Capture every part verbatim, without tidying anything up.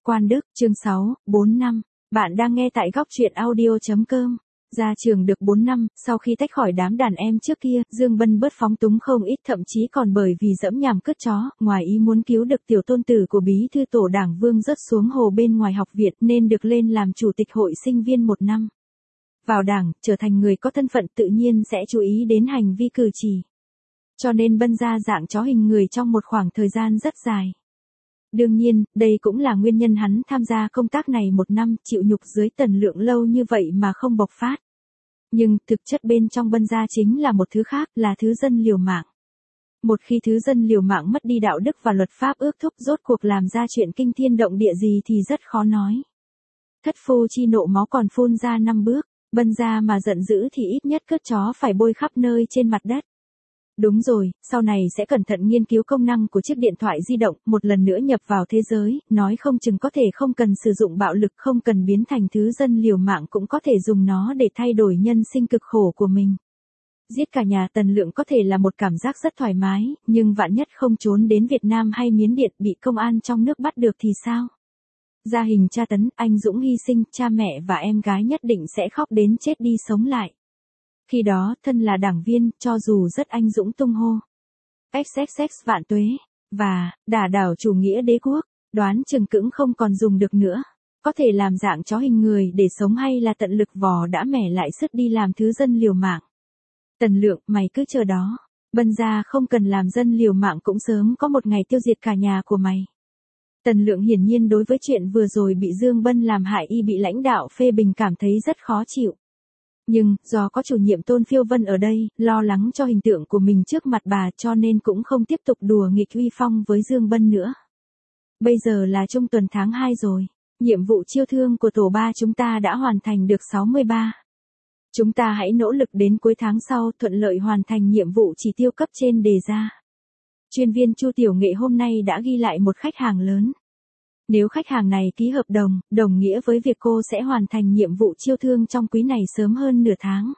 Quan Đức, chương sáu, bốn năm. Bạn đang nghe tại góc truyện audio chấm com. Ra trường được bốn năm, sau khi tách khỏi đám đàn em trước kia, Dương Bân bớt phóng túng không ít, thậm chí còn bởi vì dẫm nhằm cướp chó, ngoài ý muốn cứu được tiểu tôn tử của bí thư tổ đảng Vương rớt xuống hồ bên ngoài học viện nên được lên làm chủ tịch hội sinh viên một năm. Vào đảng, trở thành người có thân phận tự nhiên sẽ chú ý đến hành vi cử chỉ. Cho nên Bân ra dạng chó hình người trong một khoảng thời gian rất dài. Đương nhiên, đây cũng là nguyên nhân hắn tham gia công tác này một năm, chịu nhục dưới Tần Lượng lâu như vậy mà không bộc phát. Nhưng, thực chất bên trong Bân gia chính là một thứ khác, là thứ dân liều mạng. Một khi thứ dân liều mạng mất đi đạo đức và luật pháp ước thúc, rốt cuộc làm ra chuyện kinh thiên động địa gì thì rất khó nói. Thất phu chi nộ máu còn phun ra năm bước, Bân gia mà giận dữ thì ít nhất cướp chó phải bôi khắp nơi trên mặt đất. Đúng rồi, sau này sẽ cẩn thận nghiên cứu công năng của chiếc điện thoại di động, một lần nữa nhập vào thế giới, nói không chừng có thể không cần sử dụng bạo lực, không cần biến thành thứ dân liều mạng, cũng có thể dùng nó để thay đổi nhân sinh cực khổ của mình. Giết cả nhà Tần Lượng có thể là một cảm giác rất thoải mái, nhưng vạn nhất không trốn đến Việt Nam hay Miến Điện bị công an trong nước bắt được thì sao? Gia hình tra tấn, anh dũng hy sinh, cha mẹ và em gái nhất định sẽ khóc đến chết đi sống lại. Khi đó, thân là đảng viên, cho dù rất anh dũng tung hô ích ích ích vạn tuế, và đả đảo chủ nghĩa đế quốc, đoán chừng cũng không còn dùng được nữa. Có thể làm dạng chó hình người để sống hay là tận lực vò đã mẻ lại sức đi làm thứ dân liều mạng. Tần Lượng, mày cứ chờ đó. Bân gia không cần làm dân liều mạng cũng sớm có một ngày tiêu diệt cả nhà của mày. Tần Lượng hiển nhiên đối với chuyện vừa rồi bị Dương Bân làm hại y bị lãnh đạo phê bình cảm thấy rất khó chịu. Nhưng, do có chủ nhiệm Tôn Phiêu Vân ở đây, lo lắng cho hình tượng của mình trước mặt bà cho nên cũng không tiếp tục đùa nghịch uy phong với Dương Bân nữa. Bây giờ là trung tuần tháng hai rồi, nhiệm vụ chiêu thương của tổ ba chúng ta đã hoàn thành được sáu mươi ba. Chúng ta hãy nỗ lực đến cuối tháng sau thuận lợi hoàn thành nhiệm vụ chỉ tiêu cấp trên đề ra. Chuyên viên Chu Tiểu Nghệ hôm nay đã ghi lại một khách hàng lớn. Nếu khách hàng này ký hợp đồng, đồng nghĩa với việc cô sẽ hoàn thành nhiệm vụ chiêu thương trong quý này sớm hơn nửa tháng.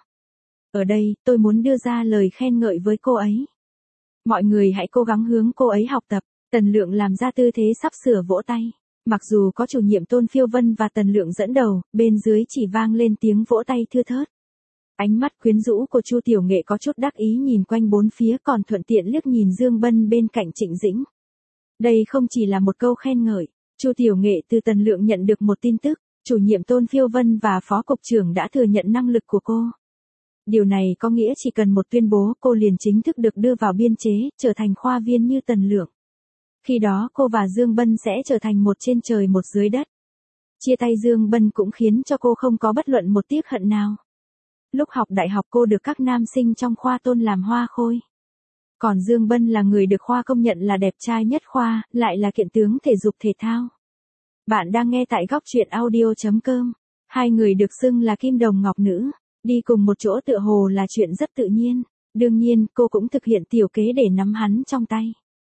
Ở đây, tôi muốn đưa ra lời khen ngợi với cô ấy. Mọi người hãy cố gắng hướng cô ấy học tập. Tần Lượng làm ra tư thế sắp sửa vỗ tay. Mặc dù có chủ nhiệm Tôn Phiêu Vân và Tần Lượng dẫn đầu, bên dưới chỉ vang lên tiếng vỗ tay thưa thớt. Ánh mắt quyến rũ của Chu Tiểu Nghệ có chút đắc ý nhìn quanh bốn phía, còn thuận tiện liếc nhìn Dương Bân bên cạnh Trịnh Dĩnh. Đây không chỉ là một câu khen ngợi. Chu Tiểu Nghệ từ Tần Lượng nhận được một tin tức, chủ nhiệm Tôn Phiêu Vân và phó cục trưởng đã thừa nhận năng lực của cô. Điều này có nghĩa chỉ cần một tuyên bố cô liền chính thức được đưa vào biên chế, trở thành khoa viên như Tần Lượng. Khi đó cô và Dương Bân sẽ trở thành một trên trời một dưới đất. Chia tay Dương Bân cũng khiến cho cô không có bất luận một tiếc hận nào. Lúc học đại học cô được các nam sinh trong khoa tôn làm hoa khôi. Còn Dương Bân là người được khoa công nhận là đẹp trai nhất khoa, lại là kiện tướng thể dục thể thao. Bạn đang nghe tại góc truyện audio chấm com. Hai người được xưng là kim đồng ngọc nữ, đi cùng một chỗ tựa hồ là chuyện rất tự nhiên. Đương nhiên, cô cũng thực hiện tiểu kế để nắm hắn trong tay.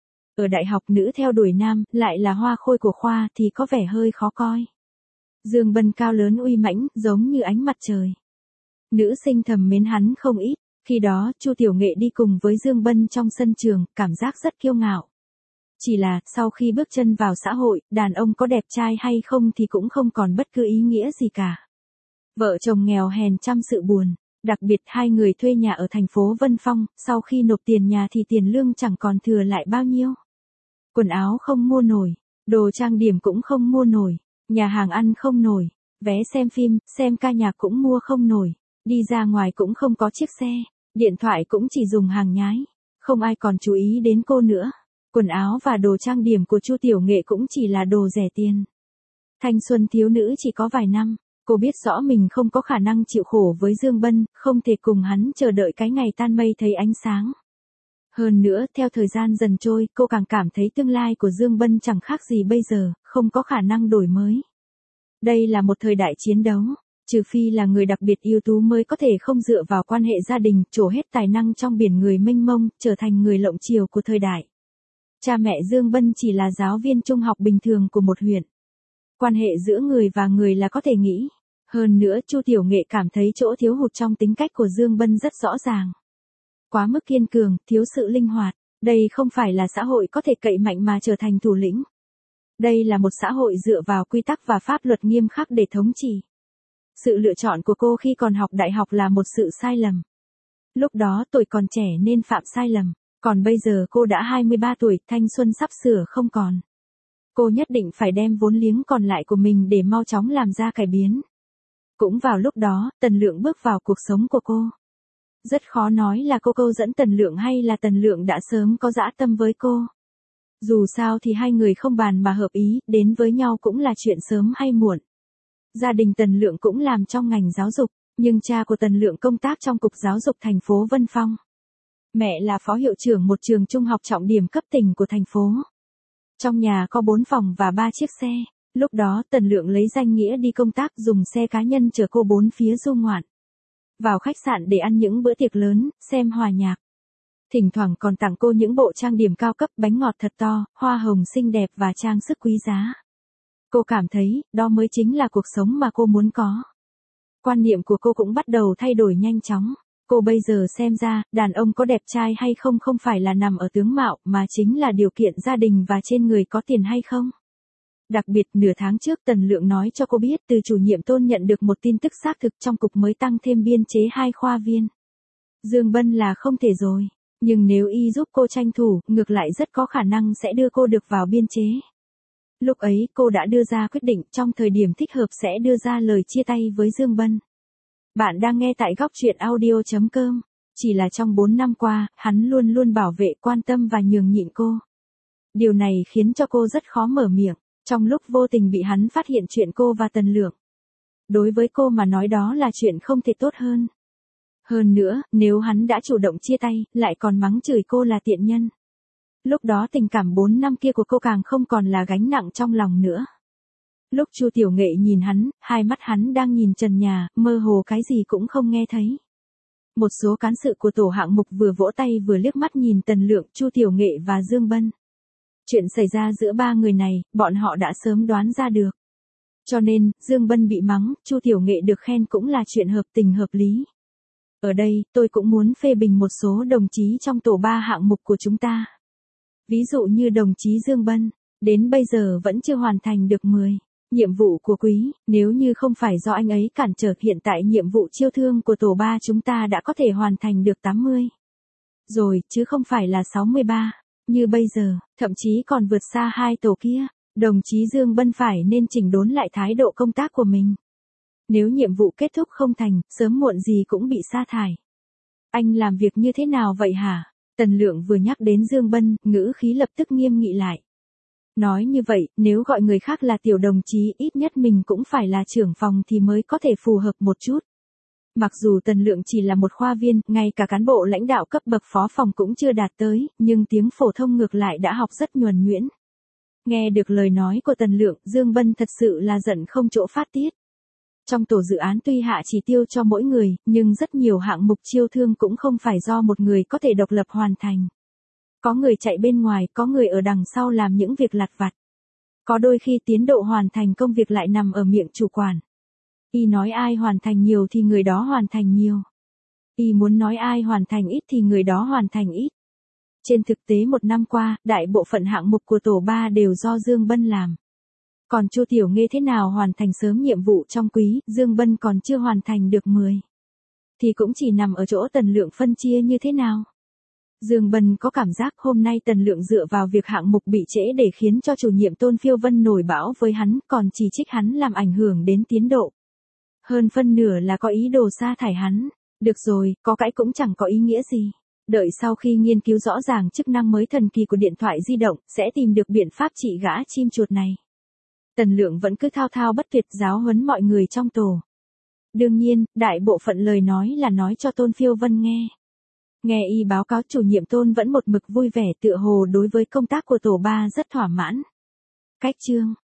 Ở đại học nữ theo đuổi nam, lại là hoa khôi của khoa thì có vẻ hơi khó coi. Dương Bân cao lớn uy mãnh, giống như ánh mặt trời. Nữ sinh thầm mến hắn không ít. Khi đó, Chu Tiểu Nghệ đi cùng với Dương Bân trong sân trường, cảm giác rất kiêu ngạo. Chỉ là, sau khi bước chân vào xã hội, đàn ông có đẹp trai hay không thì cũng không còn bất cứ ý nghĩa gì cả. Vợ chồng nghèo hèn trăm sự buồn, đặc biệt hai người thuê nhà ở thành phố Vân Phong, sau khi nộp tiền nhà thì tiền lương chẳng còn thừa lại bao nhiêu. Quần áo không mua nổi, đồ trang điểm cũng không mua nổi, nhà hàng ăn không nổi, vé xem phim, xem ca nhạc cũng mua không nổi, đi ra ngoài cũng không có chiếc xe. Điện thoại cũng chỉ dùng hàng nhái, không ai còn chú ý đến cô nữa. Quần áo và đồ trang điểm của Chu Tiểu Nghệ cũng chỉ là đồ rẻ tiền. Thanh xuân thiếu nữ chỉ có vài năm, cô biết rõ mình không có khả năng chịu khổ với Dương Bân, không thể cùng hắn chờ đợi cái ngày tan mây thấy ánh sáng. Hơn nữa, theo thời gian dần trôi, cô càng cảm thấy tương lai của Dương Bân chẳng khác gì bây giờ, không có khả năng đổi mới. Đây là một thời đại chiến đấu. Trừ phi là người đặc biệt ưu tú mới có thể không dựa vào quan hệ gia đình, trổ hết tài năng trong biển người mênh mông, trở thành người lộng chiều của thời đại. Cha mẹ Dương Bân chỉ là giáo viên trung học bình thường của một huyện. Quan hệ giữa người và người là có thể nghĩ. Hơn nữa, Chu Tiểu Nghệ cảm thấy chỗ thiếu hụt trong tính cách của Dương Bân rất rõ ràng. Quá mức kiên cường, thiếu sự linh hoạt. Đây không phải là xã hội có thể cậy mạnh mà trở thành thủ lĩnh. Đây là một xã hội dựa vào quy tắc và pháp luật nghiêm khắc để thống trị. Sự lựa chọn của cô khi còn học đại học là một sự sai lầm. Lúc đó tuổi còn trẻ nên phạm sai lầm, còn bây giờ cô đã hai mươi ba tuổi, thanh xuân sắp sửa không còn. Cô nhất định phải đem vốn liếng còn lại của mình để mau chóng làm ra cải biến. Cũng vào lúc đó, Tần Lượng bước vào cuộc sống của cô. Rất khó nói là cô câu dẫn Tần Lượng hay là Tần Lượng đã sớm có dã tâm với cô. Dù sao thì hai người không bàn mà hợp ý, đến với nhau cũng là chuyện sớm hay muộn. Gia đình Tần Lượng cũng làm trong ngành giáo dục, nhưng cha của Tần Lượng công tác trong Cục Giáo dục thành phố Vân Phong. Mẹ là phó hiệu trưởng một trường trung học trọng điểm cấp tỉnh của thành phố. Trong nhà có bốn phòng và ba chiếc xe. Lúc đó Tần Lượng lấy danh nghĩa đi công tác dùng xe cá nhân chở cô bốn phía du ngoạn. Vào khách sạn để ăn những bữa tiệc lớn, xem hòa nhạc. Thỉnh thoảng còn tặng cô những bộ trang điểm cao cấp, bánh ngọt thật to, hoa hồng xinh đẹp và trang sức quý giá. Cô cảm thấy, đó mới chính là cuộc sống mà cô muốn có. Quan niệm của cô cũng bắt đầu thay đổi nhanh chóng. Cô bây giờ xem ra, đàn ông có đẹp trai hay không không phải là nằm ở tướng mạo, mà chính là điều kiện gia đình và trên người có tiền hay không. Đặc biệt, nửa tháng trước Tần Lượng nói cho cô biết từ chủ nhiệm Tôn nhận được một tin tức xác thực trong cục mới tăng thêm biên chế hai khoa viên. Dương Bân là không thể rồi, nhưng nếu y giúp cô tranh thủ, ngược lại rất có khả năng sẽ đưa cô được vào biên chế. Lúc ấy cô đã đưa ra quyết định trong thời điểm thích hợp sẽ đưa ra lời chia tay với Dương Bân. Bạn đang nghe tại góc truyện audio chấm com. Chỉ là trong bốn năm qua, hắn luôn luôn bảo vệ, quan tâm và nhường nhịn cô. Điều này khiến cho cô rất khó mở miệng, trong lúc vô tình bị hắn phát hiện chuyện cô và Tần Lượng. Đối với cô mà nói đó là chuyện không thể tốt hơn. Hơn nữa, nếu hắn đã chủ động chia tay, lại còn mắng chửi cô là tiện nhân. Lúc đó tình cảm bốn năm kia của cô càng không còn là gánh nặng trong lòng nữa. Lúc Chu Tiểu Nghệ nhìn hắn, hai mắt hắn đang nhìn trần nhà, mơ hồ cái gì cũng không nghe thấy. Một số cán sự của tổ hạng mục vừa vỗ tay vừa liếc mắt nhìn Tần Lượng, Chu Tiểu Nghệ và Dương Bân. Chuyện xảy ra giữa ba người này, bọn họ đã sớm đoán ra được. Cho nên, Dương Bân bị mắng, Chu Tiểu Nghệ được khen cũng là chuyện hợp tình hợp lý. Ở đây, tôi cũng muốn phê bình một số đồng chí trong tổ ba hạng mục của chúng ta. Ví dụ như đồng chí Dương Bân, đến bây giờ vẫn chưa hoàn thành được mười. Nhiệm vụ của quý, nếu như không phải do anh ấy cản trở, hiện tại nhiệm vụ chiêu thương của tổ ba chúng ta đã có thể hoàn thành được tám mươi. Rồi, chứ không phải là sáu mươi ba. Như bây giờ, thậm chí còn vượt xa hai tổ kia. Đồng chí Dương Bân phải nên chỉnh đốn lại thái độ công tác của mình. Nếu nhiệm vụ kết thúc không thành, sớm muộn gì cũng bị sa thải. Anh làm việc như thế nào vậy hả? Tần Lượng vừa nhắc đến Dương Bân, ngữ khí lập tức nghiêm nghị lại. Nói như vậy, nếu gọi người khác là tiểu đồng chí, ít nhất mình cũng phải là trưởng phòng thì mới có thể phù hợp một chút. Mặc dù Tần Lượng chỉ là một khoa viên, ngay cả cán bộ lãnh đạo cấp bậc phó phòng cũng chưa đạt tới, nhưng tiếng phổ thông ngược lại đã học rất nhuần nhuyễn. Nghe được lời nói của Tần Lượng, Dương Bân thật sự là giận không chỗ phát tiết. Trong tổ dự án tuy hạ chỉ tiêu cho mỗi người, nhưng rất nhiều hạng mục chiêu thương cũng không phải do một người có thể độc lập hoàn thành. Có người chạy bên ngoài, có người ở đằng sau làm những việc lặt vặt. Có đôi khi tiến độ hoàn thành công việc lại nằm ở miệng chủ quản. Y nói ai hoàn thành nhiều thì người đó hoàn thành nhiều. Y muốn nói ai hoàn thành ít thì người đó hoàn thành ít. Trên thực tế một năm qua, đại bộ phận hạng mục của tổ ba đều do Dương Bân làm. Còn Chu Tiểu Nghệ thế nào hoàn thành sớm nhiệm vụ trong quý, Dương Bân còn chưa hoàn thành được mười. Thì cũng chỉ nằm ở chỗ Tần Lượng phân chia như thế nào. Dương Bân có cảm giác hôm nay Tần Lượng dựa vào việc hạng mục bị trễ để khiến cho chủ nhiệm Tôn Phiêu Vân nổi bão với hắn, còn chỉ trích hắn làm ảnh hưởng đến tiến độ. Hơn phân nửa là có ý đồ sa thải hắn. Được rồi, có cãi cũng chẳng có ý nghĩa gì. Đợi sau khi nghiên cứu rõ ràng chức năng mới thần kỳ của điện thoại di động, sẽ tìm được biện pháp trị gã chim chuột này. Tần Lượng vẫn cứ thao thao bất tuyệt giáo huấn mọi người trong tổ. Đương nhiên, đại bộ phận lời nói là nói cho Tôn Phiêu Vân nghe. Nghe y báo cáo chủ nhiệm Tôn vẫn một mực vui vẻ, tựa hồ đối với công tác của tổ ba rất thỏa mãn. Cách chương,